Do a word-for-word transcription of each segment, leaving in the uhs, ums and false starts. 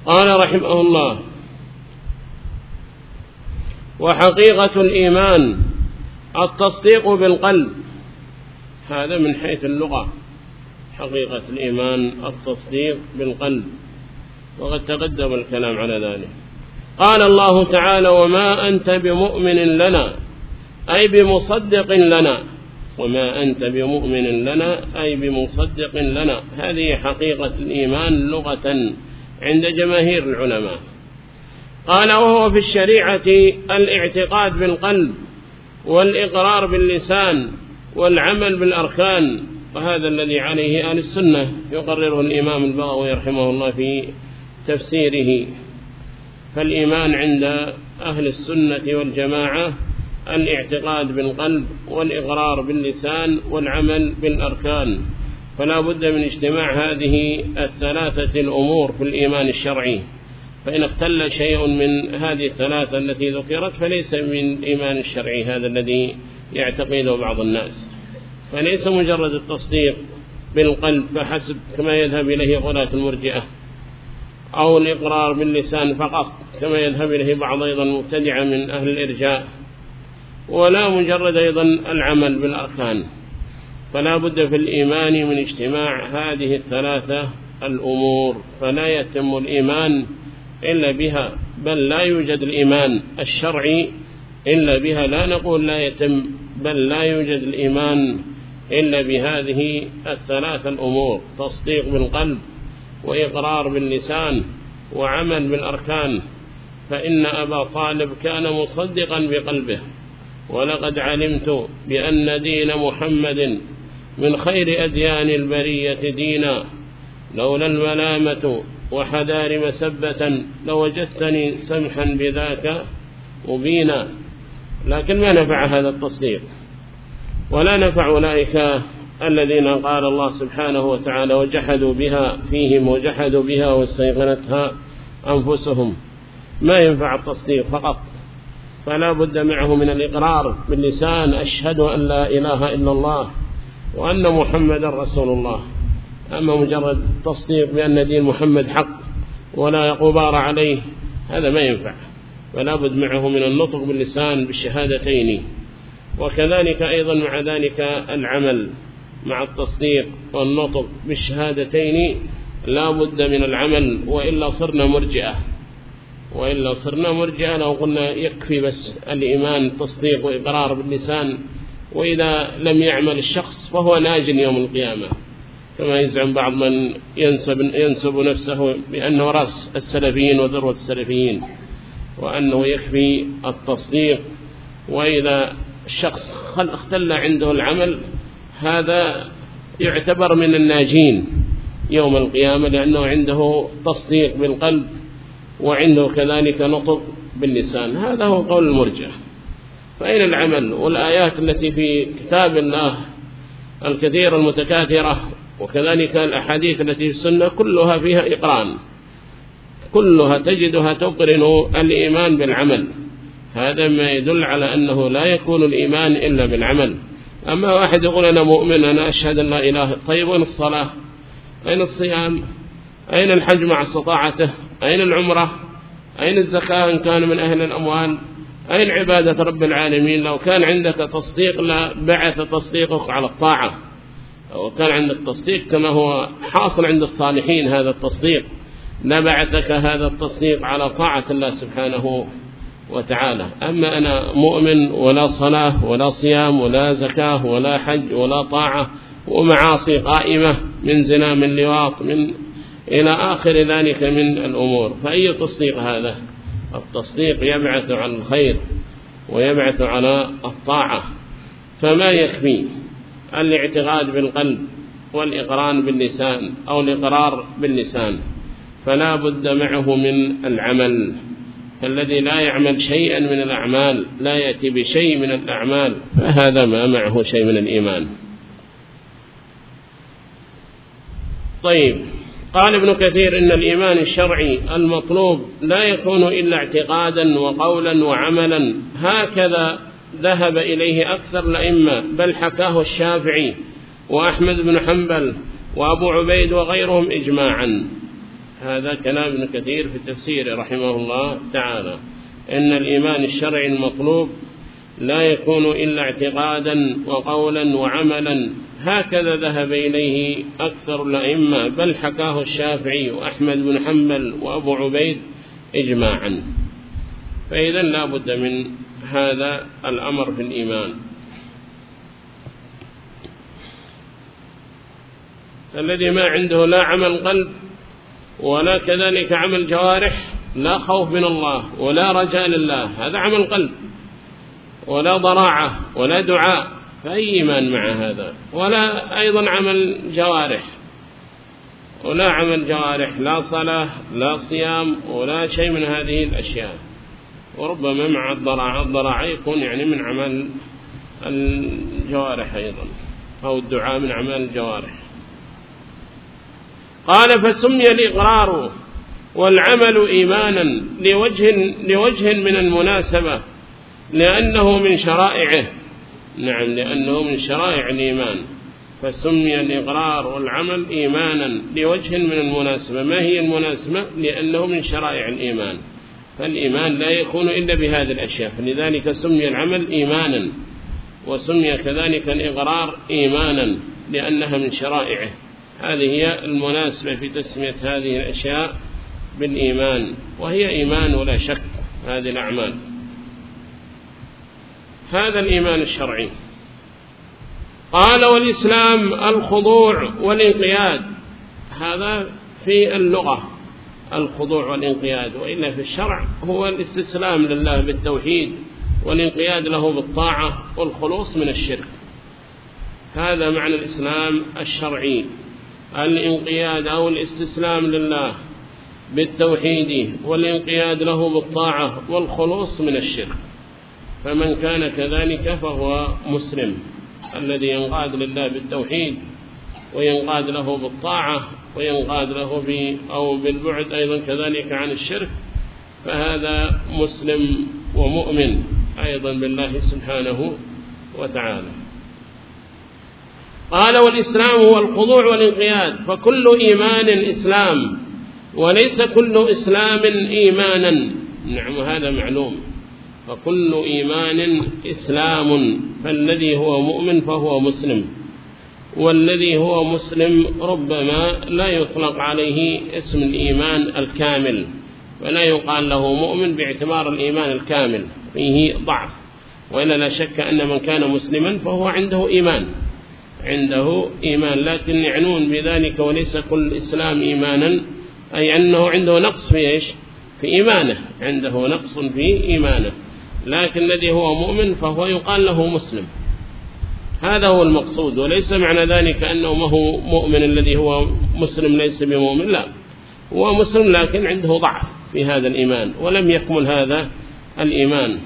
قال رحمه الله: وحقيقة الإيمان التصديق بالقلب. هذا من حيث اللغة، حقيقة الإيمان التصديق بالقلب، وقد تقدم الكلام على ذلك. قال الله تعالى: وما أنت بمؤمن لنا، أي بمصدق لنا. وما أنت بمؤمن لنا أي بمصدق لنا. هذه حقيقة الإيمان لغة عند جماهير العلماء. قال: وهو في الشريعة الاعتقاد بالقلب والإقرار باللسان والعمل بالأركان، وهذا الذي عليه أهل السنة يقرره الإمام البغوي رحمه الله في تفسيره. فالإيمان عند أهل السنة والجماعة الاعتقاد بالقلب والإقرار باللسان والعمل بالأركان، فلا بد من اجتماع هذه الثلاثة الأمور في الإيمان الشرعي. فإن اختل شيء من هذه الثلاثة التي ذكرت فليس من الإيمان الشرعي هذا الذي يعتقده بعض الناس، فليس مجرد التصديق بالقلب فحسب كما يذهب إليه غلاة المرجئة، أو الإقرار باللسان فقط كما يذهب إليه بعض أيضا مبتدعة من أهل الإرجاء، ولا مجرد أيضا العمل بالأركان. فلا بد في الإيمان من اجتماع هذه الثلاثة الأمور، فلا يتم الإيمان إلا بها، بل لا يوجد الإيمان الشرعي إلا بها. لا نقول لا يتم، بل لا يوجد الإيمان إلا بهذه الثلاثة الأمور: تصديق بالقلب وإقرار باللسان وعمل بالأركان. فإن أبا طالب كان مصدقا بقلبه: ولقد علمت بأن دين محمد من خير أديان البرية دينا، لولا الملامة وحذار مسبة لوجدتني سمحا بذاك مبينا. لكن ما نفع هذا التصديق، ولا نفع أولئك الذين قال الله سبحانه وتعالى: وجحدوا بها فيهم وجحدوا بها واستيقنتها أنفسهم. ما ينفع التصديق فقط، فلا بد معه من الإقرار باللسان: أشهد أن لا إله إلا الله وأن محمد رسول الله. أما مجرد تصديق بأن دين محمد حق ولا غبار عليه هذا ما ينفع، فلا بد معه من النطق باللسان بالشهادتين، وكذلك أيضا مع ذلك العمل مع التصديق والنطق بالشهادتين. لا بد من العمل، وإلا صرنا مرجئة، وإلا صرنا مرجئة لو قلنا يكفي بس الإيمان تصديق وإقرار باللسان، وإذا لم يعمل الشخص فهو ناج يوم القيامة، كما يزعم بعض من ينسب, ينسب نفسه بأنه رأس السلفيين وذروة السلفيين، وأنه يكفي التصديق، وإذا الشخص اختل عنده العمل هذا يعتبر من الناجين يوم القيامة، لأنه عنده تصديق بالقلب وعنده كذلك نطق باللسان. هذا هو قول المرجئة. فأين العمل؟ والآيات التي في كتاب الله الكثير المتكاثرة وكذلك الأحاديث التي في السنة كلها فيها إقران، كلها تجدها تقرن الإيمان بالعمل. هذا ما يدل على أنه لا يكون الإيمان إلا بالعمل. أما واحد يقول أنا مؤمن، أنا أشهد أن لا إله، طيب وين الصلاة؟ أين الصيام؟ أين الحج مع استطاعته؟ أين العمرة؟ أين الزكاة إن كان من أهل الأموال؟ أين عبادة رب العالمين؟ لو كان عندك تصديق لبعث تصديقك على الطاعة، أو كان عندك تصديق كما هو حاصل عند الصالحين هذا التصديق، لبعثك هذا التصديق على طاعة الله سبحانه وتعالى. أما أنا مؤمن ولا صلاة ولا صيام ولا زكاة ولا حج ولا طاعة، ومعاصي قائمة من زنا من لواط من إلى آخر ذلك من الأمور، فأي تصديق هذا؟ التصديق يبعث على الخير ويبعث على الطاعة. فما يكفي الاعتقاد بالقلب والإقرار باللسان أو الإقرار باللسان، فلا بد معه من العمل. فالذي لا يعمل شيئا من الأعمال، لا يأتي بشيء من الأعمال، فهذا ما معه شيء من الإيمان. طيب، قال ابن كثير: إن الإيمان الشرعي المطلوب لا يكون إلا اعتقادا وقولا وعملا، هكذا ذهب إليه أكثر الأئمة، بل حكاه الشافعي وأحمد بن حنبل وأبو عبيد وغيرهم إجماعا. هذا كلام ابن كثير في التفسير رحمه الله تعالى، إن الإيمان الشرعي المطلوب لا يكون إلا اعتقادا وقولا وعملا، هكذا ذهب إليه أكثر الأئمة، بل حكاه الشافعي وأحمد بن حنبل وأبو عبيد إجماعا. فإذا لا بد من هذا الأمر في الإيمان. الذي ما عنده لا عمل قلب ولا كذلك عمل جوارح، لا خوف من الله ولا رجاء لله، هذا عمل قلب، ولا ضراعة ولا دعاء، فأي إيمان مع هذا؟ ولا أيضا عمل جوارح، ولا عمل جوارح، لا صلاة لا صيام ولا شيء من هذه الأشياء. وربما مع الضراعة، الضراعة يكون يعني من عمل الجوارح أيضا، أو الدعاء من عمل الجوارح. قال فسمي الإقرار والعمل إيمانا لوجه, لوجه من المناسبة، لأنه من شرائعه. نعم، لأنه من شرائع الإيمان، فسمي الإقرار والعمل إيمانا لوجه من المناسبة. ما هي المناسبة؟ لأنه من شرائع الإيمان، فالإيمان لا يكون إلا بهذه الأشياء، فلذلك سمي العمل إيمانا، وسمي كذلك الإقرار إيمانا لأنها من شرائعه. هذه هي المناسبة في تسمية هذه الأشياء بالإيمان، وهي إيمان ولا شك هذه الأعمال. هذا الإيمان الشرعي. قال والإسلام الخضوع والانقياد، هذا في اللغة الخضوع والانقياد، وإلا في الشرع هو الاستسلام لله بالتوحيد والانقياد له بالطاعة والخلوص من الشرك. هذا معنى الإسلام الشرعي، الانقياد أو الاستسلام لله بالتوحيد والانقياد له بالطاعة والخلوص من الشرك. فمن كان كذلك فهو مسلم، الذي ينقاد لله بالتوحيد وينقاد له بالطاعة وينقاد له ب أو بالبعد أيضا كذلك عن الشرك، فهذا مسلم ومؤمن أيضا بالله سبحانه وتعالى. قال والإسلام هو الخضوع والانقياد، فكل إيمان إسلام وليس كل إسلام إيمانا. نعم، هذا معلوم، فكل إيمان إسلام، فالذي هو مؤمن فهو مسلم، والذي هو مسلم ربما لا يطلق عليه اسم الإيمان الكامل، ولا يقال له مؤمن باعتبار الإيمان الكامل، فيه ضعف. وإلا لا شك أن من كان مسلما فهو عنده إيمان، عنده إيمان، لكن يعنون بذلك وليس كل إسلام إيمانا، أي أنه عنده نقص في إيش؟ في إيمانه، عنده نقص في إيمانه. لكن الذي هو مؤمن فهو يقال له مسلم، هذا هو المقصود. وليس معنى ذلك أنه ما هو مؤمن الذي هو مسلم ليس بمؤمن، لا، هو مسلم لكن عنده ضعف في هذا الإيمان ولم يكمل هذا الإيمان.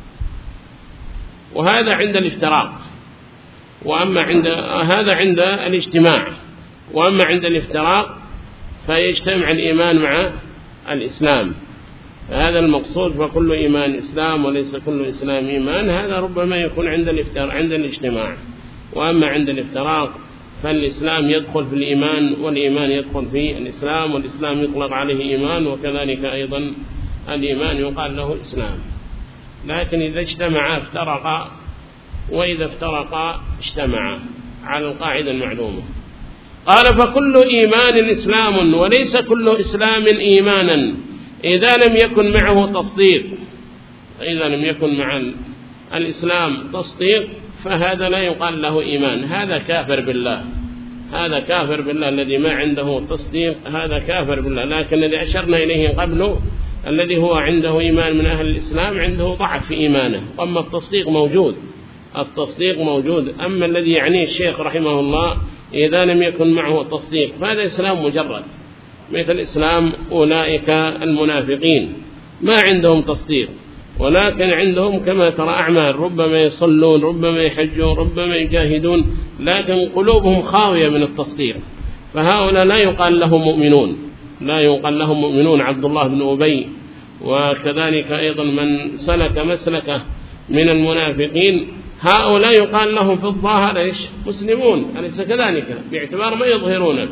وهذا عند الافتراق، وأما عند هذا عند الاجتماع، وأما عند الافتراق فيجتمع الإيمان مع الإسلام. هذا المقصود، فكل إيمان إسلام وليس كل إسلام إيمان، هذا ربما يكون عند الافتراق عند الاجتماع. وأما عند الافتراق فالإسلام يدخل في الإيمان والإيمان يدخل في الإسلام، والإسلام يطلق عليه إيمان، وكذلك أيضا الإيمان يقال له إسلام. لكن إذا اجتمعا افترقا، وإذا افترقا اجتمعا، على القاعدة المعلومة. قال فكل إيمان إسلام وليس كل إسلام إيمانا إذا لم يكن معه تصديق. إذا لم يكن مع الإسلام تصديق فهذا لا يقال له إيمان، هذا كافر بالله، هذا كافر بالله. الذي ما عنده تصديق هذا كافر بالله. لكن الذي أشرنا إليه قبله الذي هو عنده إيمان من أهل الإسلام عنده ضعف في إيمانه، أما التصديق موجود، التصديق موجود. أما الذي يعنيه الشيخ رحمه الله إذا لم يكن معه تصديق فهذا إسلام مجرد، مثل إسلام أولئك المنافقين ما عندهم تصديق، ولكن عندهم كما ترى أعمال، ربما يصلون ربما يحجون ربما يجاهدون، لكن قلوبهم خاوية من التصديق، فهؤلاء لا يقال لهم مؤمنون، لا يقال لهم مؤمنون. عبد الله بن أبي وكذلك أيضا من سلك مسلكه من المنافقين، هؤلاء يقال لهم في الظاهر إيش؟ مسلمون، أليس كذلك؟ باعتبار ما يظهرونه،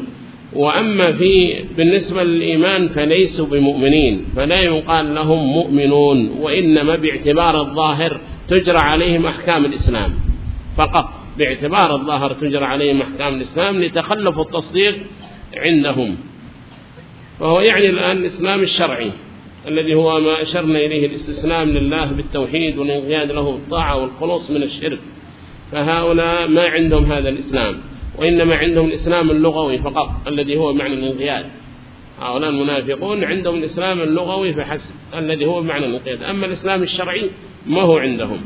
وأما في بالنسبة للإيمان فليسوا بمؤمنين، فلا يقال لهم مؤمنون، وإنما باعتبار الظاهر تجرى عليهم أحكام الإسلام فقط، باعتبار الظاهر تجرى عليهم أحكام الإسلام لتخلف التصديق عندهم. فهو يعني الآن الإسلام الشرعي الذي هو ما أشرنا إليه، الاستسلام لله بالتوحيد والانقياد له بالطاعة والخلوص من الشرك. فهؤلاء ما عندهم هذا الإسلام، وإنما عندهم الإسلام اللغوي فقط الذي هو معنى الانقياد. هؤلاء المنافقون عندهم الإسلام اللغوي فحسب الذي هو معنى الانقياد، أما الإسلام الشرعي ما هو عندهم.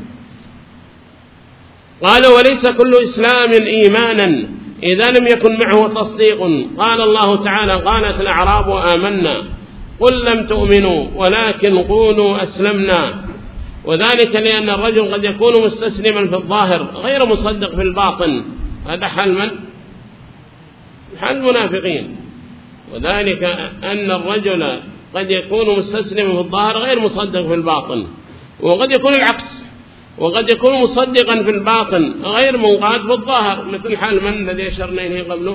قال وليس كل إسلام إيمانا إذا لم يكن معه تصديق. قال الله تعالى قالت الأعراب آمنا قل لم تؤمنوا ولكن قولوا أسلمنا، وذلك لأن الرجل قد يكون مستسلما في الظاهر غير مصدق في الباطن. هذا حال من؟ حال المنافقين. وذلك أن الرجل قد يكون مستسلما في الظاهر غير مصدق في الباطن، وقد يكون العكس، وقد يكون مصدقا في الباطن غير منقاد في الظاهر، مثل حال من الذي أشرنا إليه قبله؟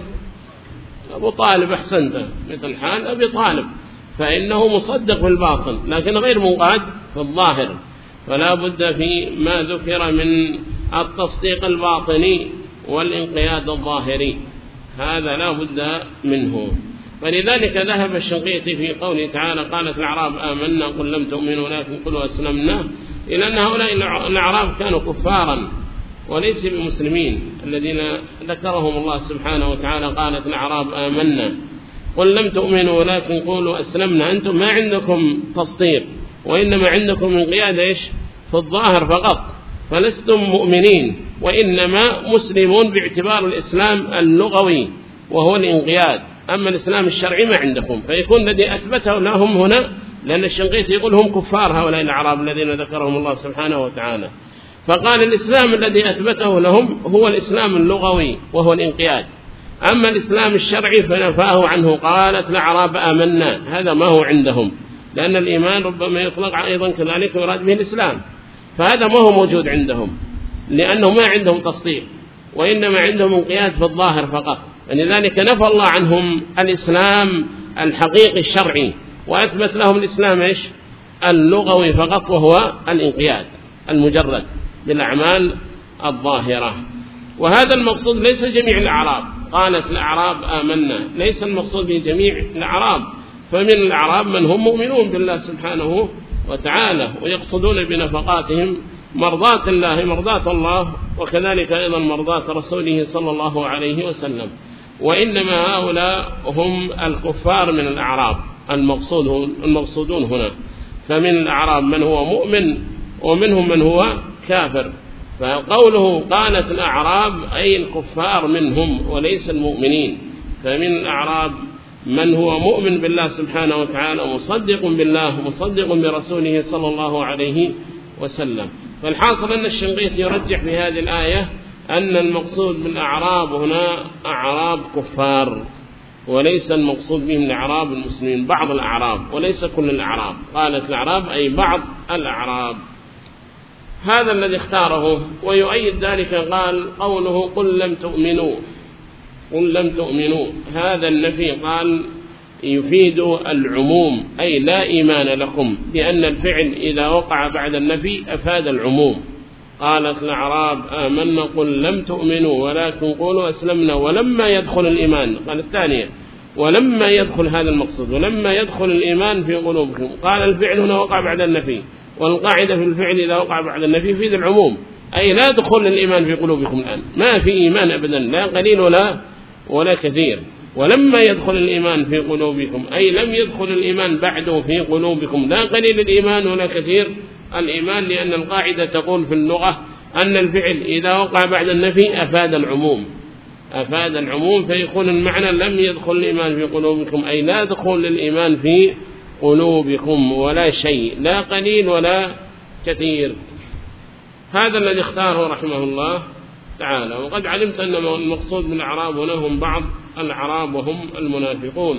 أبو طالب. أحسنت، مثل حال أبي طالب، فإنه مصدق في الباطن لكن غير منقاد في الظاهر. فلا بد في ما ذكر من التصديق الباطني والانقياد الظاهري، هذا لا بد منه. فلذلك ذهب الشنقيطي في قوله تعالى قالت الأعراب آمنا قل لم تؤمنوا ولكن قلوا أسلمنا، إلى أن هؤلاء الأعراب كانوا كفارا وليس بمسلمين الذين ذكرهم الله سبحانه وتعالى قالت الأعراب آمنا قل لم تؤمنوا ولكن قولوا أسلمنا. أنتم ما عندكم تصديق، وإنما عندكم انقياد إيش في الظاهر فقط، فلستم مؤمنين وإنما مسلمون باعتبار الإسلام اللغوي وهو الانقياد، أما الإسلام الشرعي ما عندكم. فيكون الذي أثبته لهم هنا، لأن الشنقيطي يقول هم كفار هؤلاء الأعراب الذين ذكرهم الله سبحانه وتعالى، فقال الإسلام الذي أثبته لهم هو الإسلام اللغوي وهو الانقياد، أما الإسلام الشرعي فنفاه عنه قالت الأعراب آمنا، هذا ما هو عندهم، لأن الإيمان ربما يطلق أيضا كذلك ويراد به الإسلام، فهذا ما هو موجود عندهم لأنه ما عندهم تصديق وإنما عندهم انقياد في الظاهر فقط. لذلك نفى الله عنهم الإسلام الحقيقي الشرعي وأثبت لهم الإسلام إيش اللغوي فقط، وهو الانقياد المجرد بالأعمال الظاهرة. وهذا المقصود ليس جميع الأعراب، قالت الأعراب آمنا ليس المقصود بجميع الأعراب، فمن الأعراب من هم مؤمنون بالله سبحانه وتعالى ويقصدون بنفقاتهم مرضاة الله مرضاة الله، وكذلك أيضا مرضاة رسوله صلى الله عليه وسلم. وإنما هؤلاء هم الكفار من الأعراب المقصود المقصودون هنا، فمن الأعراب من هو مؤمن ومنهم من هو كافر. فقوله قالت الأعراب أي الكفار منهم وليس المؤمنين، فمن الأعراب من هو مؤمن بالله سبحانه وتعالى مصدق بالله مصدق برسوله صلى الله عليه وسلم. فالحاصل أن الشنقيطي يرجح في هذه الآية أن المقصود بالأعراب هنا أعراب كفار، وليس المقصود بهم الأعراب المسلمين، بعض الأعراب وليس كل الأعراب. قالت الأعراب أي بعض الأعراب، هذا الذي اختاره. ويؤيد ذلك قال قوله قل لم تؤمنوا قل لم تؤمنوا، هذا النفي قال يفيد العموم، أي لا إيمان لكم، لأن الفعل إذا وقع بعد النفي أفاد العموم. قالت الأعراب آمنا قل لم تؤمنوا ولكن قولوا أسلمنا ولما يدخل الإيمان. قال الثانية ولما يدخل، هذا المقصود، ولما يدخل الإيمان في قلوبكم. قال الفعل هنا وقع بعد النفي، والقاعدة في الفعل إذا وقع بعد النفي يفيد العموم، أي لا دخل الإيمان في قلوبكم الآن، ما في إيمان أبدا، لا قليل ولا ولا كثير. ولما يدخل الإيمان في قلوبكم أي لم يدخل الإيمان بعده في قلوبكم، لا قليل الإيمان ولا كثير الإيمان، لأن القاعدة تقول في اللغة أن الفعل إذا وقع بعد النفي أفاد العموم أفاد العموم فيكون المعنى لم يدخل الإيمان في قلوبكم أي لا دخل الإيمان في قلوبكم ولا شيء، لا قليل ولا كثير. هذا الذي اختاره رحمه الله تعالى. وقد علمت أن المقصود من الأعراب هنا هم بعض الأعراب وهم المنافقون،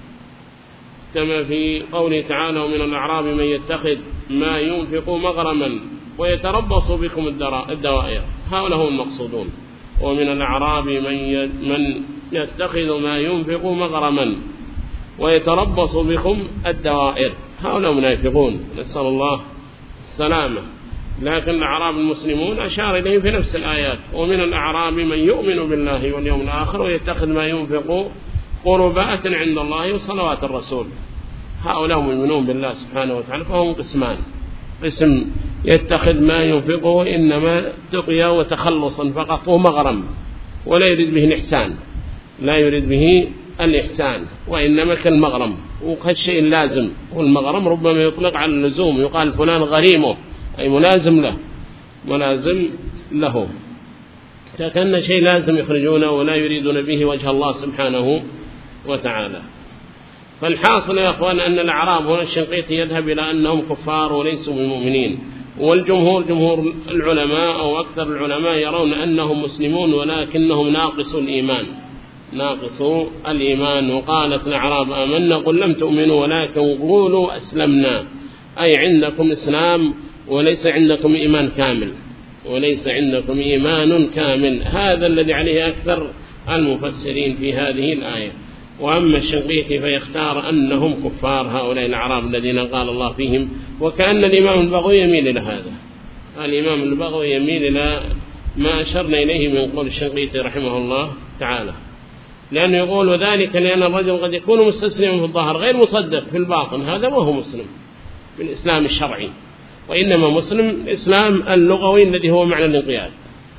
كما في قوله تعالى ومن الأعراب من يتخذ ما ينفق مغرما ويتربص بكم الدوائر، هؤلاء هم المقصودون. ومن الأعراب من من يتخذ ما ينفق مغرما ويتربص بكم الدوائر. هؤلاء منافقون، نسأل الله السلامة. لكن الأعراب المسلمون أشار إليهم في نفس الآيات: ومن الأعراب من يؤمن بالله واليوم الآخر ويتخذ ما ينفق قربات عند الله وصلوات الرسول. هؤلاء يؤمنون بالله سبحانه وتعالى، فهم قسمان: قسم يتخذ ما ينفقه إنما تقيا وتخلصا فقط ومغرم، ولا يريد به الإحسان، لا يريد به الإحسان، وإنما كالمغرم وكالشيء اللازم. والمغرم ربما يطلق على اللزوم، يقال فلان غريمه أي ملازم له، ملازم له، كأن شيء لازم يخرجونه ولا يريدون به وجه الله سبحانه وتعالى. فالحاصل يا أخوان أن الأعراب هنا الشنقيطي يذهب إلى أنهم كفار وليسوا بمؤمنين، والجمهور جمهور العلماء أو أكثر العلماء يرون أنهم مسلمون ولكنهم ناقصوا الإيمان، ناقصوا الإيمان. وقالت الأعراب آمنا قل لم تؤمنوا ولكن قولوا أسلمنا، أي عندكم إسلام وليس عندكم إيمان كامل، وليس عندكم إيمان كامل. هذا الذي عليه أكثر المفسرين في هذه الآية. وأما الشنقيطي فيختار أنهم كفار هؤلاء الأعراب الذين قال الله فيهم. وكأن الإمام البغوي يميل إلى هذا، الإمام البغوي يميل إلى ما أشرنا إليه من قول الشنقيطي رحمه الله تعالى، لأنه يقول: وذلك لأن الرجل قد يكون مستسلما في الظاهر غير مصدق في الباطن، هذا ما هو مسلم بالإسلام الشرعي، وإنما مسلم الإسلام اللغوي الذي هو معنى الانقياد.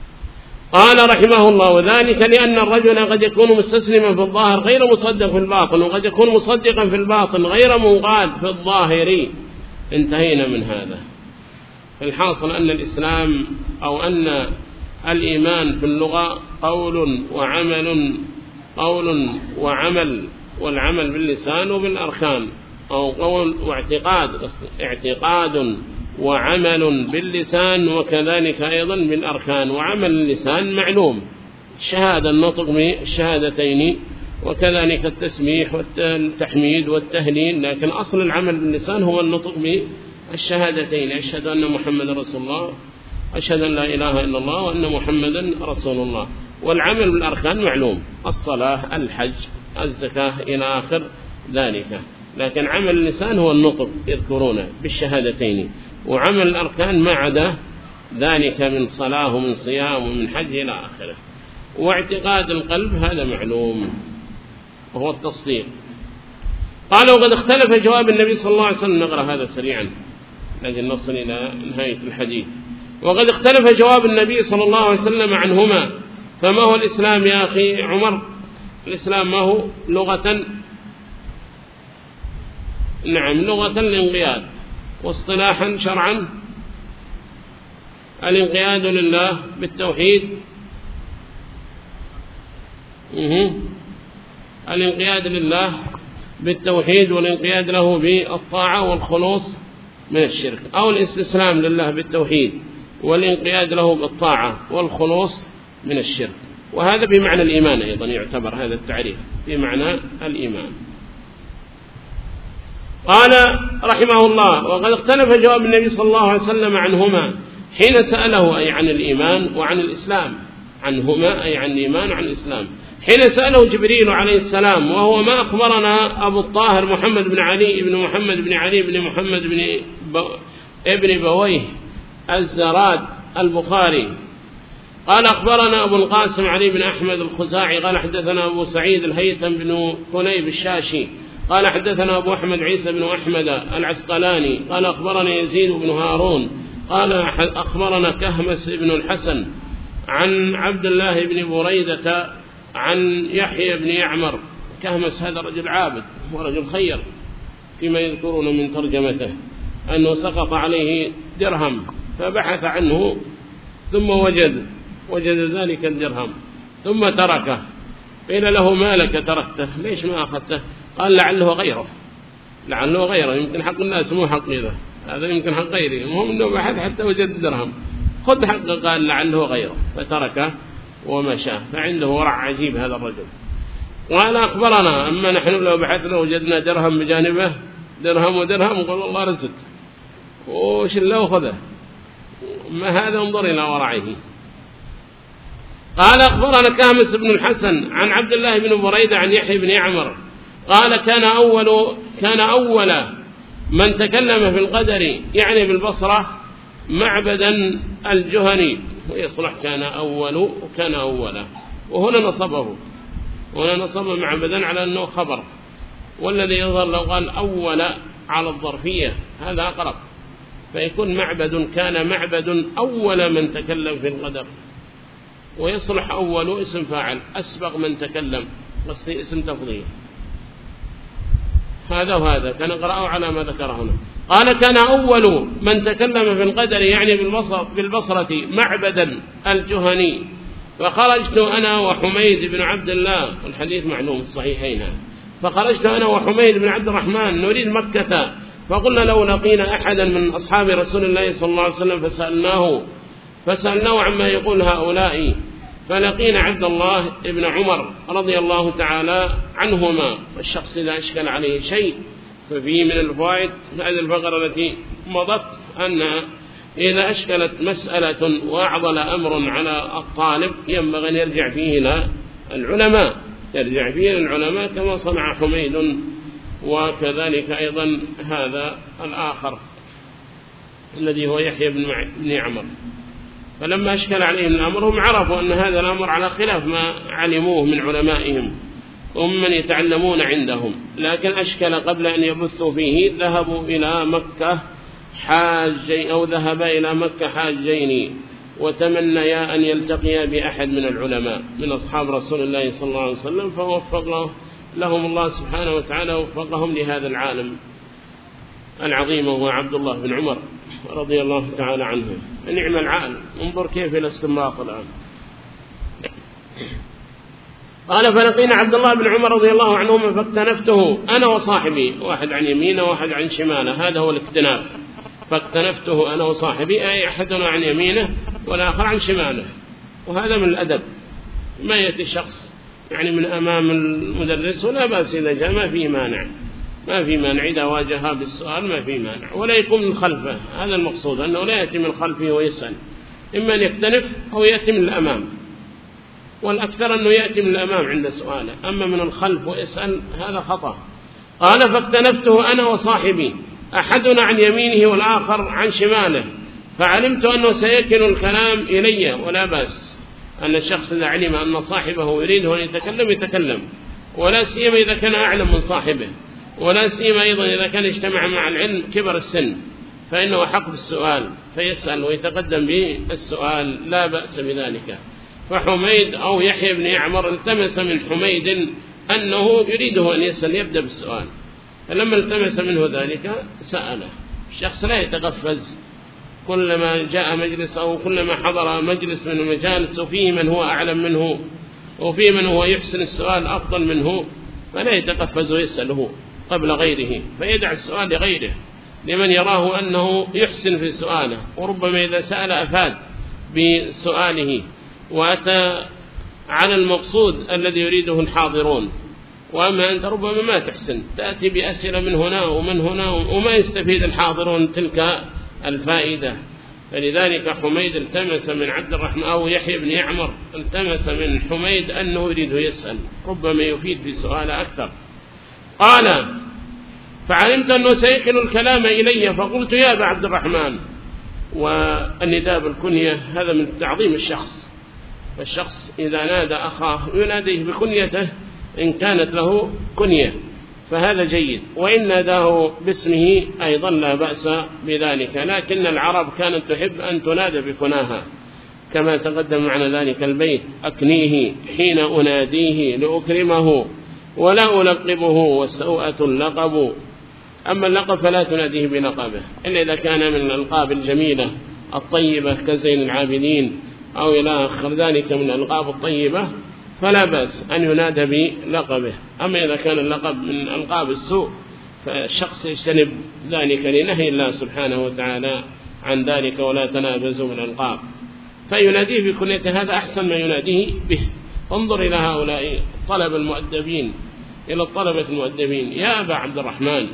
قال رحمه الله: وذلك لأن الرجل قد يكون مستسلما في الظاهر غير مصدق في الباطن، وقد يكون مصدقا في الباطن غير منقاد في الظاهر. انتهينا من هذا. الحاصل أن الإسلام أو أن الإيمان في اللغة قول وعمل، قول وعمل، والعمل باللسان وبالأركان، أو قول واعتقاد، اعتقاد وعمل باللسان وكذلك أيضا بالأركان. وعمل اللسان معلوم، الشهادة النطق بالشهادتين، وكذلك التسبيح والتحميد والتهليل، لكن أصل العمل باللسان هو النطق بالشهادتين: أشهد أن محمد رسول الله، أشهد أن لا إله إلا الله، وأن محمدا رسول الله. والعمل بالأركان معلوم: الصلاة، الحج، الزكاة، إلى آخر ذلك. لكن عمل اللسان هو النطق يذكرونه بالشهادتين، وعمل الأركان ما عدا ذلك من صلاة ومن صيام ومن حج إلى آخره. واعتقاد القلب هذا معلوم وهو التصديق. قال: وقد اختلف جواب النبي صلى الله عليه وسلم. نقرأ هذا سريعا لكن نصل إلى نهاية الحديث. وقد اختلف جواب النبي صلى الله عليه وسلم عنهما. فما هو الإسلام يا أخي عمر؟ الإسلام ما هو؟ لغة نعم لغة الانقياد، واصطلاحا شرعا الانقياد لله بالتوحيد، الانقياد لله بالتوحيد والانقياد له بالطاعة والخلوص من الشرك، أو الاستسلام لله بالتوحيد والانقياد له بالطاعة والخلوص من الشرك. وهذا بمعنى الإيمان أيضا يعتبر هذا التعريف بمعنى الإيمان. قال رحمه الله: وقد اختلف جواب النبي صلى الله عليه وسلم عنهما حين سأله، أي عن الإيمان وعن الإسلام، عنهما أي عن الإيمان وعن الإسلام، حين سأله جبريل عليه السلام، وهو ما أخبرنا أبو الطاهر محمد بن علي بن محمد بن علي بن محمد بن بو ابن بويه الزراد البخاري قال: أخبرنا أبو القاسم علي بن أحمد الخزاعي قال: حدثنا أبو سعيد الهيثم بن كليب الشاشي قال: حدثنا أبو أحمد عيسى بن أحمد العسقلاني قال: أخبرنا يزيد بن هارون قال: أخبرنا كهمس بن الحسن عن عبد الله بن بريدة عن يحيى بن يعمر. كهمس هذا رجل عابد ورجل خير فيما يذكرون من ترجمته، أنه سقط عليه درهم فبحث عنه ثم وجد وجد ذلك الدرهم ثم تركه. قيل له: ما لك تركته؟ ليش ما أخذته؟ قال: لعله غيره، لعله غيره، يمكن حق الناس مو حق ذا، هذا يمكن حق غيره، المهم أنه بحث حتى وجد الدرهم، خذ حقه. قال: لعله غيره، فتركه ومشى. فعنده ورع عجيب هذا الرجل. قال: أخبرنا أما نحن لو بحثنا وجدنا درهم بجانبه، درهم ودرهم، قال: الله رزق وش اللي أخذه؟ ما هذا؟ انظر إلى ورعه. قال أخبرنا كامس بن الحسن عن عبد الله بن بريدة عن يحيى بن يعمر قال كان أول كان أول من تكلم في القدر يعني بالبصرة معبدا الجهني، ويصلح كان أول وكان أولا، وهنا نصبه وهنا نصب معبدا على أنه خبر، والذي يظهر لو قال أول على الظرفية هذا أقرب، فيكون معبد كان معبد أول من تكلم في القدر، ويصلح أول اسم فاعل أسبق من تكلم قصدي اسم تفضيل. هذا وهذا كان قرأه على ما ذكر هنا. قال كان أول من تكلم في القدر يعني بالبصر بالبصرة معبدا الجهني، فخرجت أنا وحميد بن عبد الله، والحديث معلوم الصحيحين، فخرجت أنا وحميد بن عبد الرحمن نريد مكة، فقلنا لو لقينا أحدا من أصحاب رسول الله صلى الله عليه وسلم فسألناه فسألناه عما يقول هؤلاء، فلقينا عبد الله بن عمر رضي الله تعالى عنهما، والشخص إذا أشكل عليه شيء ففيه من الفوائد هذه الفقرة التي مضت أن إذا أشكلت مسألة وأعضل أمر على الطالب ينبغي أن يرجع فيه إلى العلماء يرجع فيه إلى العلماء كما صنع حميد، وكذلك أيضا هذا الآخر الذي هو يحيى بن عمر. فلما أشكل عليهم الأمر هم عرفوا أن هذا الأمر على خلاف ما علموه من علمائهم ومن يتعلمون عندهم، لكن أشكل قبل أن يبثوا فيه ذهبوا إلى مكة حاجين أو ذهب إلى مكة حاجين وتمنيا أن يلتقيا بأحد من العلماء من أصحاب رسول الله صلى الله عليه وسلم، فوفق لهم الله سبحانه وتعالى وفقهم لهذا العالم العظيم وهو عبد الله بن عمر رضي الله تعالى عنه. نعم العالم، انظر كيف الاستنباط الآن. قال فلقينا عبد الله بن عمر رضي الله عنهما فاكتنفته أنا وصاحبي، واحد عن يمينه وواحد عن شماله، هذا هو الاكتناف. فاكتنفته أنا وصاحبي أي أحدنا عن يمينه والآخر عن شماله، وهذا من الأدب. ما يأتي شخص يعني من أمام المدرس ولا بأس إذا جاء، ما في مانع ما في مانع إذا واجهها بالسؤال ما في مانع، ولا يقوم من خلفه. هذا المقصود أنه لا يأتي من خلفه ويسأل، إما أن يكتنف أو يأتي من الأمام، والأكثر أنه يأتي من الأمام عند سؤاله، أما من الخلف ويسأل هذا خطأ. قال فاكتنفته أنا وصاحبي أحدنا عن يمينه والآخر عن شماله، فعلمت أنه سيكل الكلام إلي، ولا بأس أن الشخص إذا علم أن صاحبه يريده أن يتكلم يتكلم، ولا سيما إذا كان أعلم من صاحبه، ولا سيما أيضا إذا كان اجتمع مع العلم كبر السن، فإنه حق بالسؤال فيسأل ويتقدم به السؤال، لا بأس بذلك. فحميد أو يحيى بن يعمر التمس من حميد أنه يريده أن يسأل يبدأ بالسؤال، فلما التمس منه ذلك سأله. الشخص لا يتقفز كلما جاء مجلس أو كلما حضر مجلس من المجالس وفيه من هو أعلم منه وفيه من هو يحسن السؤال أفضل منه، فلا يتقفز ويسأله قبل غيره، فيدع السؤال لغيره لمن يراه أنه يحسن في سؤاله، وربما إذا سأل أفاد بسؤاله وأتى على المقصود الذي يريده الحاضرون. وأما أنت ربما ما تحسن، تأتي بأسئلة من هنا ومن هنا وما يستفيد الحاضرون تلك الفائدة. فلذلك حميد التمس من عبد الرحمن أو يحيى بن يعمر التمس من حميد أنه يريد يسأل، ربما يفيد بسؤال أكثر. قال فعلمت أنه سيكل الكلام إلي، فقلت يا أبا عبد الرحمن. والنداء بالكنية هذا من تعظيم الشخص، فالشخص إذا نادى أخاه يناديه بكنيته إن كانت له كنية فهذا جيد، وإن ناداه باسمه أيضا لا بأس بذلك، لكن العرب كانت تحب أن تنادى بكناها كما تقدم معنا ذلك البيت: أكنيه حين أناديه لأكرمه ولا ألقبه والسوءة اللقب. أما اللقب فلا تناديه بلقبه إلا إذا كان من الألقاب الجميلة الطيبة كزين العابدين أو إلى آخر ذلك من الألقاب الطيبة، فلا بأس أن ينادى بلقبه. أما إذا كان اللقب من ألقاب السوء فالشخص يجتنب ذلك لنهي الله سبحانه وتعالى عن ذلك: ولا تنابزوا من الألقاب. فيناديه بكنيته هذا أحسن ما يناديه به. انظر إلى هؤلاء طلب المؤدبين، إلى الطلبة المؤدبين: يا أبا عبد الرحمن.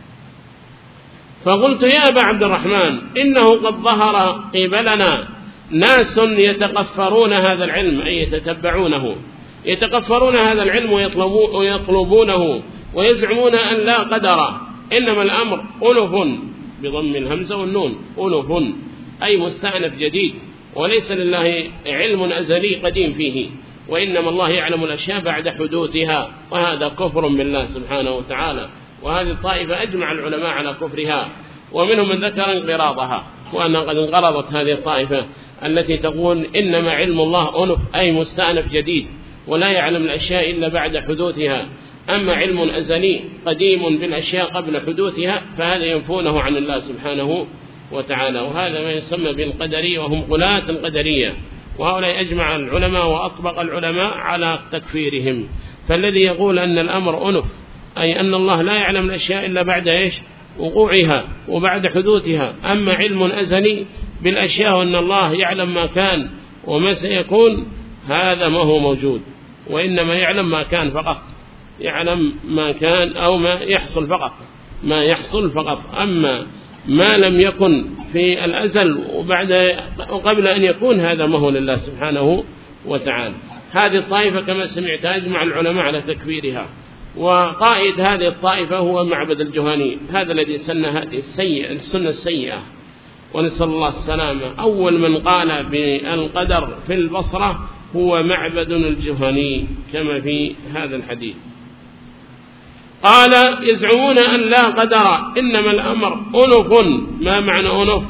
فقلت يا أبا عبد الرحمن إنه قد ظهر قبلنا ناس يتقفرون هذا العلم أي يتتبعونه، يتقفرون هذا العلم ويطلبونه ويزعمون أن لا قدر، إنما الأمر أنف بضم الهمزة والنون، أنف أي مستأنف جديد، وليس لله علم أزلي قديم فيه، وإنما الله يعلم الأشياء بعد حدوثها، وهذا كفر بالله سبحانه وتعالى. وهذه الطائفة أجمع العلماء على كفرها، ومنهم من ذكر انقراضها، وأن قد انقرضت هذه الطائفة التي تقول إنما علم الله أنف أي مستأنف جديد، ولا يعلم الأشياء إلا بعد حدوثها، أما علم أزلي قديم بالأشياء قبل حدوثها فهذا ينفونه عن الله سبحانه وتعالى. وهذا ما يسمى بالقدرية، وهم غلاة القدرية، وهؤلاء أجمع العلماء وأطبق العلماء على تكفيرهم. فالذي يقول أن الأمر أنف أي أن الله لا يعلم الأشياء إلا بعد إيش وقوعها وبعد حدوثها، أما علم أزلي بالأشياء وأن الله يعلم ما كان وما سيكون، هذا ما هو موجود، وإنما يعلم ما كان فقط، يعلم ما كان أو ما يحصل فقط، ما يحصل فقط، أما ما لم يكن في الأزل وبعد وقبل أن يكون هذا ما هو لله سبحانه وتعالى. هذه الطائفة كما سمعت أجمع العلماء على تكفيرها، وقائد هذه الطائفة هو معبد الجهني، هذا الذي سن هذه السيئة السنة السيئة، ونسأل الله السلامة. أول من قال بالقدر في البصرة هو معبد الجهني كما في هذا الحديث. قال يزعمون أن لا قدر إنما الأمر أنف. ما معنى أنف؟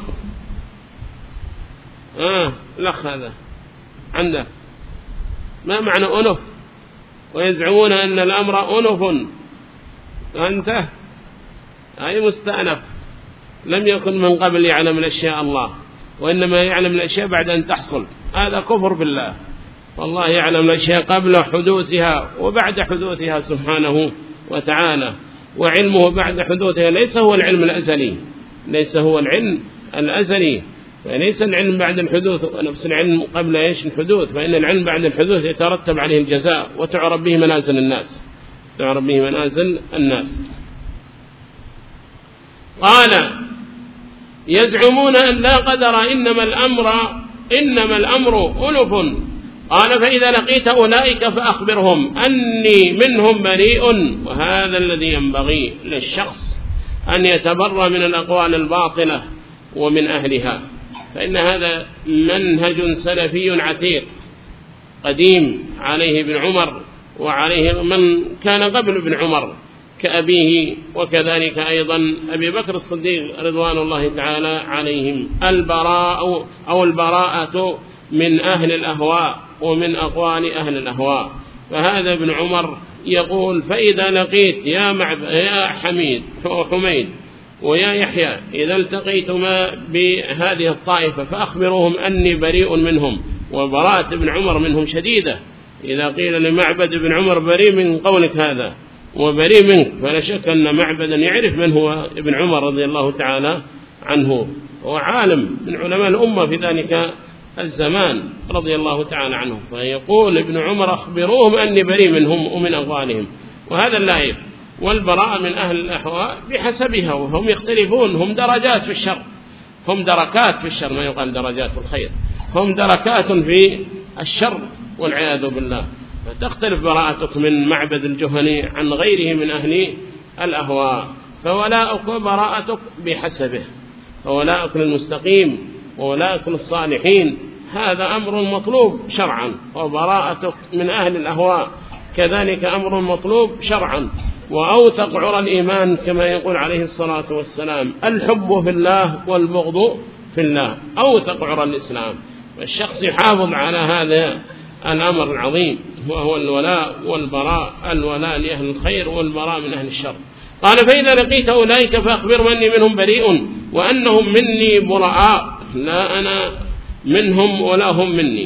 آه لخ هذا عنده ما معنى أنف؟ ويزعمون أن الأمر أنف، أنت أي مستأنف لم يكن من قبل يعلم الأشياء الله، وإنما يعلم الأشياء بعد أن تحصل، هذا كفر بالله. والله يعلم الأشياء قبل حدوثها وبعد حدوثها سبحانه وتعالى، وعلمه بعد حدوثها ليس هو العلم الأزلي، ليس هو العلم الأزلي، فليس العلم بعد الحدوث ونفس العلم قبل إيش الحدوث، فإن العلم بعد الحدوث يترتب عليه الجزاء وتعرف به منازل الناس، تعرف به منازل الناس. قال يزعمون أن لا قدر إنما الأمر إنما الأمر أنف. قال فإذا لقيت أولئك فأخبرهم أني منهم بريء. وهذا الذي ينبغي للشخص أن يتبرى من الأقوال الباطلة ومن أهلها، فإن هذا منهج سلفي عتيق قديم عليه ابن عمر وعليه من كان قبل ابن عمر كأبيه، وكذلك أيضا أبي بكر الصديق رضوان الله تعالى عليهم، البراء أو البراءة من أهل الأهواء ومن أقوال أهل الأهواء. فهذا ابن عمر يقول فإذا لقيت يا, معب... يا حميد وحميد ويا يحيى إذا التقيتما بهذه الطائفة فأخبروهم أني بريء منهم، وبراءة ابن عمر منهم شديدة. إذا قيل لمعبد ابن عمر بريء من قولك هذا وبريء منك، فلا شك أن معبدا يعرف من هو ابن عمر رضي الله تعالى عنه، هو عالم من علماء الأمة في ذلك الزمان رضي الله تعالى عنه. فيقول ابن عمر أخبروهم أني بريء منهم ومن أقوالهم، وهذا اللائق. والبراءة من أهل الأهواء بحسبها، وهم يختلفون، هم درجات في الشر، هم دركات في الشر، ما يقال درجات في الخير، هم دركات في الشر والعياذ بالله. فتختلف براءتك من معبد الجهني عن غيره من أهل الأهواء، فولاؤك وبراءتك بحسبه، فولاؤك للمستقيم وولاؤك للصالحين هذا أمر مطلوب شرعا، وبراءتك من أهل الأهواء كذلك أمر مطلوب شرعا. وأوثق عرى الإيمان كما يقول عليه الصلاة والسلام الحب في الله والبغض في الله، أوثق عرى الإسلام. والشخص يحافظ على هذا الأمر العظيم وهو الولاء والبراء، الولاء لأهل الخير والبراء من أهل الشر. قال فإذا لقيت أولئك فأخبرهم أني منهم بريء وأنهم مني براء، لا أنا منهم ولا هم مني.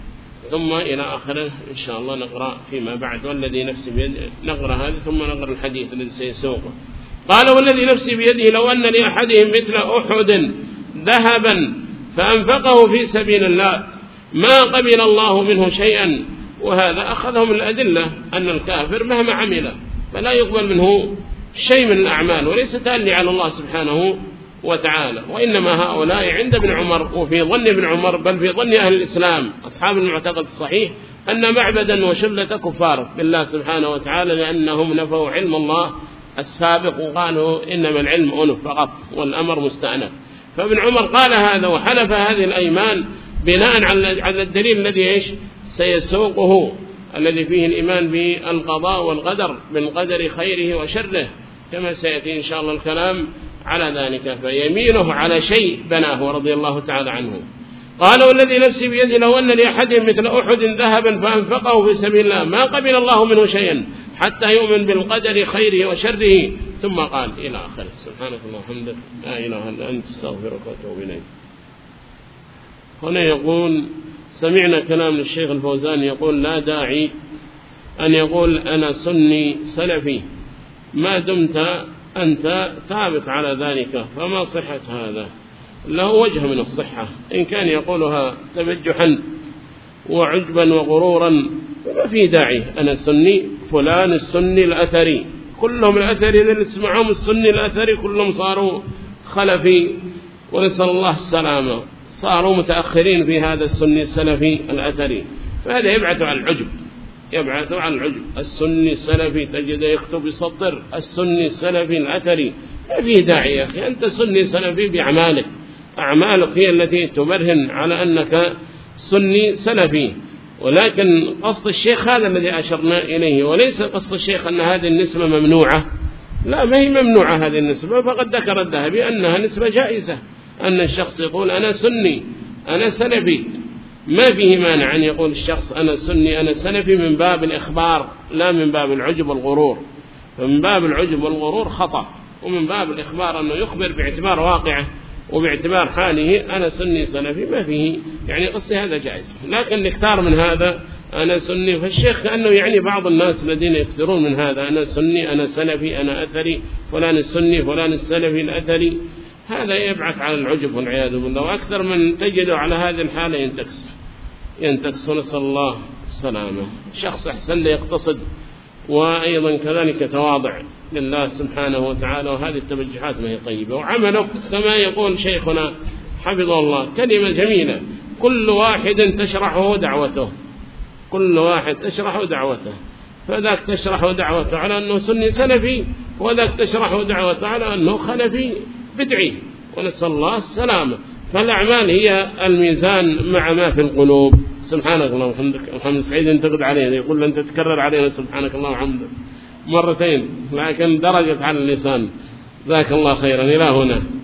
ثم إلى آخره إن شاء الله نقرأ فيما بعد. والذي نفسي بيده نقرأ هذا ثم نقرأ الحديث الذي سيسوقه. قال والذي نفسي بيده لو أن لأحدهم مثل أحد ذهبا فأنفقه في سبيل الله ما قبل الله منه شيئا. وهذا أخذهم الأدلة أن الكافر مهما عمل فلا يقبل منه شيء من الأعمال، وليس تألي على الله سبحانه وتعالى. وإنما هؤلاء عند ابن عمر وفي ظن ابن عمر بل في ظن أهل الإسلام أصحاب المعتقد الصحيح أن معبدا وشلة كفار بالله سبحانه وتعالى، لأنهم نفوا علم الله السابق وقالوا إنما العلم أنف فقط والأمر مستأنف. فابن عمر قال هذا وحلف هذه الأيمان بناء على الدليل الذي إيش سيسوقه، الذي فيه الإيمان بالقضاء والقدر، بالقدر خيره وشره، كما سيأتي إن شاء الله الكلام على ذلك. فيمينه على شيء بناه رضي الله تعالى عنه. قال والذي نفسي بيده لو أن لأحد مثل أحد ذهبا فأنفقه في سبيل الله ما قبل الله منه شيئا حتى يؤمن بالقدر خيره وشره. ثم قال إلى آخر. سبحانك اللهم وبحمدك لا إله إلا أنت استغفرك وأتوب إليك. هنا يقول سمعنا كلام للشيخ الفوزان يقول لا داعي أن يقول أنا سني سلفي ما دمت أنت ثابت على ذلك، فما صحة هذا؟ له وجه من الصحة، إن كان يقولها تبجحا وعجبا وغرورا ما في داعي. أنا سني فلان السني الأثري، كلهم الأثري اللي اسمعهم السني الأثري كلهم صاروا خلفي ونسأل الله السلامة، صاروا متأخرين في هذا السني السلفي الأثري. فهذا يبعث عن العجب، يبعث عن العجب. السني السلفي تجد يكتب يسطر السني السلفي الأثري، ما فيه داعي يا أخي. أنت سني سلفي بأعمالك، أعمالك هي التي تبرهن على أنك سني سلفي. ولكن قصد الشيخ هذا الذي أشرنا إليه، وليس قصد الشيخ أن هذه النسبة ممنوعة، لا ما هي ممنوعة هذه النسبة. فقد ذكر الذهبي أنها نسبة جائزة، أن الشخص يقول أنا سني أنا سلفي، ما فيه مانع أن يقول الشخص أنا سني أنا سلفي من باب الإخبار لا من باب العجب والغرور. فمن باب العجب والغرور خطأ، ومن باب الإخبار أنه يخبر باعتبار واقعه وباعتبار حاله أنا سني سلفي، ما فيه يعني قصي هذا جائز. لكن نكتار من هذا أنا سني، فالشيخ كأنه يعني بعض الناس الذين يكثرون من هذا أنا سني أنا سلفي أنا أثري، فلان السني فلان السلفي الأثري، هذا يبعث على العجب والعياذ بالله. وأكثر من تجده على هذه الحالة ينتكس ينتكس ونسأل الله السلامة. شخص أحسن ليقتصد وأيضا كذلك تواضع لله سبحانه وتعالى، وهذه التبجحات ما هي طيبة. وعملك كما يقول شيخنا حفظه الله كلمة جميلة، كل واحد تشرحه دعوته، كل واحد تشرحه دعوته، فذاك تشرحه دعوته على أنه سني سلفي، وذاك تشرحه دعوته على أنه خلفي بدعي، ونسأل الله السلامة. فالأعمال هي الميزان مع ما في القلوب. سبحانك اللهم وبحمدك. محمد سعيد ينتقد علينا يقول لن تتكرر علينا سبحانك اللهم وبحمدك مرتين، لكن درجت على اللسان. جزاك الله خيرا. إلى هنا.